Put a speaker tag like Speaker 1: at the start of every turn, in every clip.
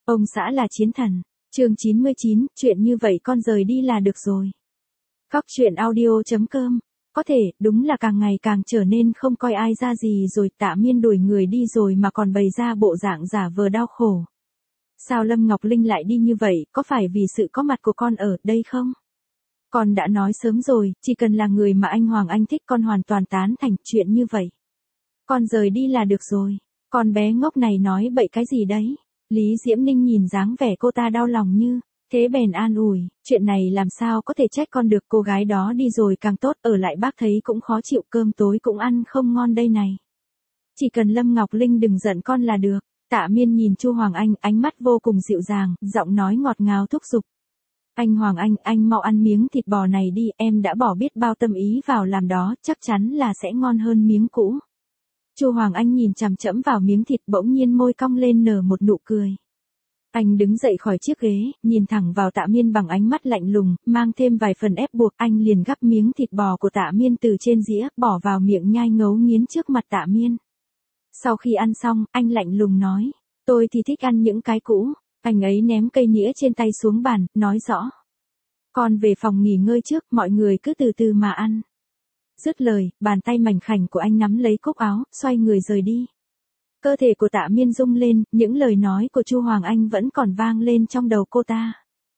Speaker 1: Ông xã là chiến thần. Chương 99, chuyện như vậy con rời đi là được rồi. Cóc truyện audio.com. Có thể, đúng là càng ngày càng trở nên không coi ai ra gì rồi, Tạ Miên đuổi người đi rồi mà còn bày ra bộ dạng giả vờ đau khổ. Sao Lâm Ngọc Linh lại đi như vậy, có phải vì sự có mặt của con ở đây không? Con đã nói sớm rồi, chỉ cần là người mà anh Hoàng Anh thích con hoàn toàn tán thành chuyện như vậy. Con rời đi là được rồi. Con bé ngốc này nói bậy cái gì đấy? Lý Diễm Ninh nhìn dáng vẻ cô ta đau lòng như, thế bèn an ủi, chuyện này làm sao có thể trách con được, cô gái đó đi rồi càng tốt, ở lại bác thấy cũng khó chịu, cơm tối cũng ăn không ngon đây này. Chỉ cần Lâm Ngọc Linh đừng giận con là được. Tạ Miên nhìn Chu Hoàng Anh, ánh mắt vô cùng dịu dàng, giọng nói ngọt ngào thúc giục. Anh Hoàng anh mau ăn miếng thịt bò này đi, em đã bỏ biết bao tâm ý vào làm đó, chắc chắn là sẽ ngon hơn miếng cũ. Chu Hoàng Anh nhìn chằm chẫm vào miếng thịt, bỗng nhiên môi cong lên nở một nụ cười. Anh đứng dậy khỏi chiếc ghế, nhìn thẳng vào Tạ Miên bằng ánh mắt lạnh lùng, mang thêm vài phần ép buộc, anh liền gắp miếng thịt bò của Tạ Miên từ trên dĩa, bỏ vào miệng nhai ngấu nghiến trước mặt Tạ Miên. Sau khi ăn xong, anh lạnh lùng nói, tôi thì thích ăn những cái cũ. Anh ấy ném cây nĩa trên tay xuống bàn, nói rõ. Con về phòng nghỉ ngơi trước, mọi người cứ từ từ mà ăn. Dứt lời, bàn tay mảnh khảnh của anh nắm lấy cúc áo, xoay người rời đi. Cơ thể của Tạ Miên rung lên, những lời nói của Chu Hoàng Anh vẫn còn vang lên trong đầu cô ta.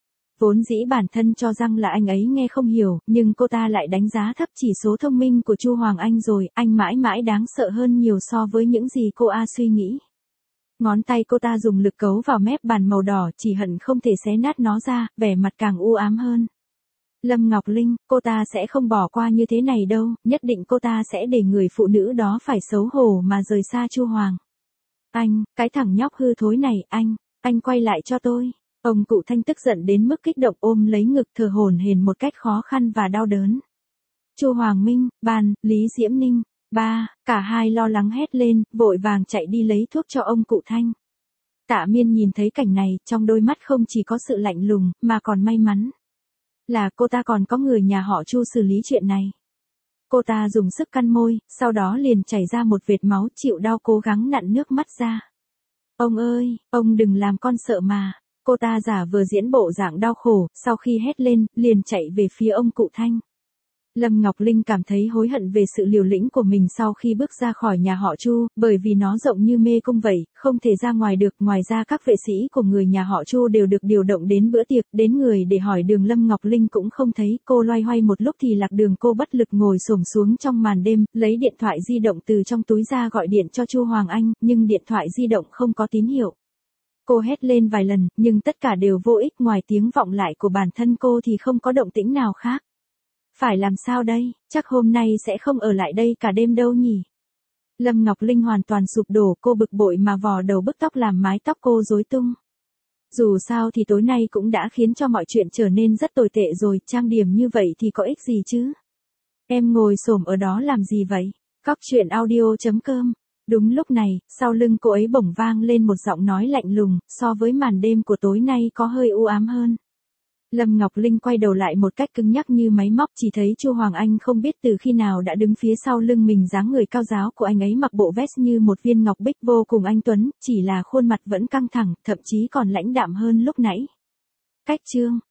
Speaker 1: Vốn dĩ bản thân cho rằng là anh ấy nghe không hiểu, nhưng cô ta lại đánh giá thấp chỉ số thông minh của Chu Hoàng Anh rồi, anh mãi mãi đáng sợ hơn nhiều so với những gì cô suy nghĩ. Ngón tay cô ta dùng lực cấu vào mép bàn màu đỏ, chỉ hận không thể xé nát nó ra, vẻ mặt càng u ám hơn. Lâm Ngọc Linh, cô ta sẽ không bỏ qua như thế này đâu, nhất định cô ta sẽ để người phụ nữ đó phải xấu hổ mà rời xa Chu Hoàng. Anh, cái thằng nhóc hư thối này, anh quay lại cho tôi. Ông cụ Thanh tức giận đến mức kích động ôm lấy ngực thở hổn hển một cách khó khăn và đau đớn. Chu Hoàng Minh, Ban, Lý Diễm Ninh, ba, cả hai lo lắng hét lên, vội vàng chạy đi lấy thuốc cho ông cụ Thanh. Tạ Miên nhìn thấy cảnh này, trong đôi mắt không chỉ có sự lạnh lùng, mà còn may mắn. Là cô ta còn có người nhà họ Chu xử lý chuyện này. Cô ta dùng sức cắn môi, sau đó liền chảy ra một vệt máu, chịu đau cố gắng nặn nước mắt ra. Ông ơi, ông đừng làm con sợ mà. Cô ta giả vờ diễn bộ dạng đau khổ, sau khi hét lên, liền chạy về phía ông cụ Thanh. Lâm Ngọc Linh cảm thấy hối hận về sự liều lĩnh của mình sau khi bước ra khỏi nhà họ Chu, bởi vì nó rộng như mê cung vậy, không thể ra ngoài được. Ngoài ra các vệ sĩ của người nhà họ Chu đều được điều động đến bữa tiệc, đến người để hỏi đường Lâm Ngọc Linh cũng không thấy. Cô loay hoay một lúc thì lạc đường, cô bất lực ngồi xổm xuống trong màn đêm, lấy điện thoại di động từ trong túi ra gọi điện cho Chu Hoàng Anh, nhưng điện thoại di động không có tín hiệu. Cô hét lên vài lần, nhưng tất cả đều vô ích, ngoài tiếng vọng lại của bản thân cô thì không có động tĩnh nào khác. Phải làm sao đây, chắc hôm nay sẽ không ở lại đây cả đêm đâu nhỉ. Lâm Ngọc Linh hoàn toàn sụp đổ, cô bực bội mà vò đầu bứt tóc làm mái tóc cô rối tung. Dù sao thì tối nay cũng đã khiến cho mọi chuyện trở nên rất tồi tệ rồi, trang điểm như vậy thì có ích gì chứ. Em ngồi xổm ở đó làm gì vậy? Cóc truyện audio.com. Đúng lúc này, sau lưng cô ấy bỗng vang lên một giọng nói lạnh lùng, so với màn đêm của tối nay có hơi u ám hơn. Lâm Ngọc Linh quay đầu lại một cách cứng nhắc như máy móc, chỉ thấy Chu Hoàng Anh không biết từ khi nào đã đứng phía sau lưng mình, dáng người cao ráo của anh ấy mặc bộ vest như một viên ngọc bích, vô cùng anh tuấn, chỉ là khuôn mặt vẫn căng thẳng, thậm chí còn lãnh đạm hơn lúc nãy. Cách chương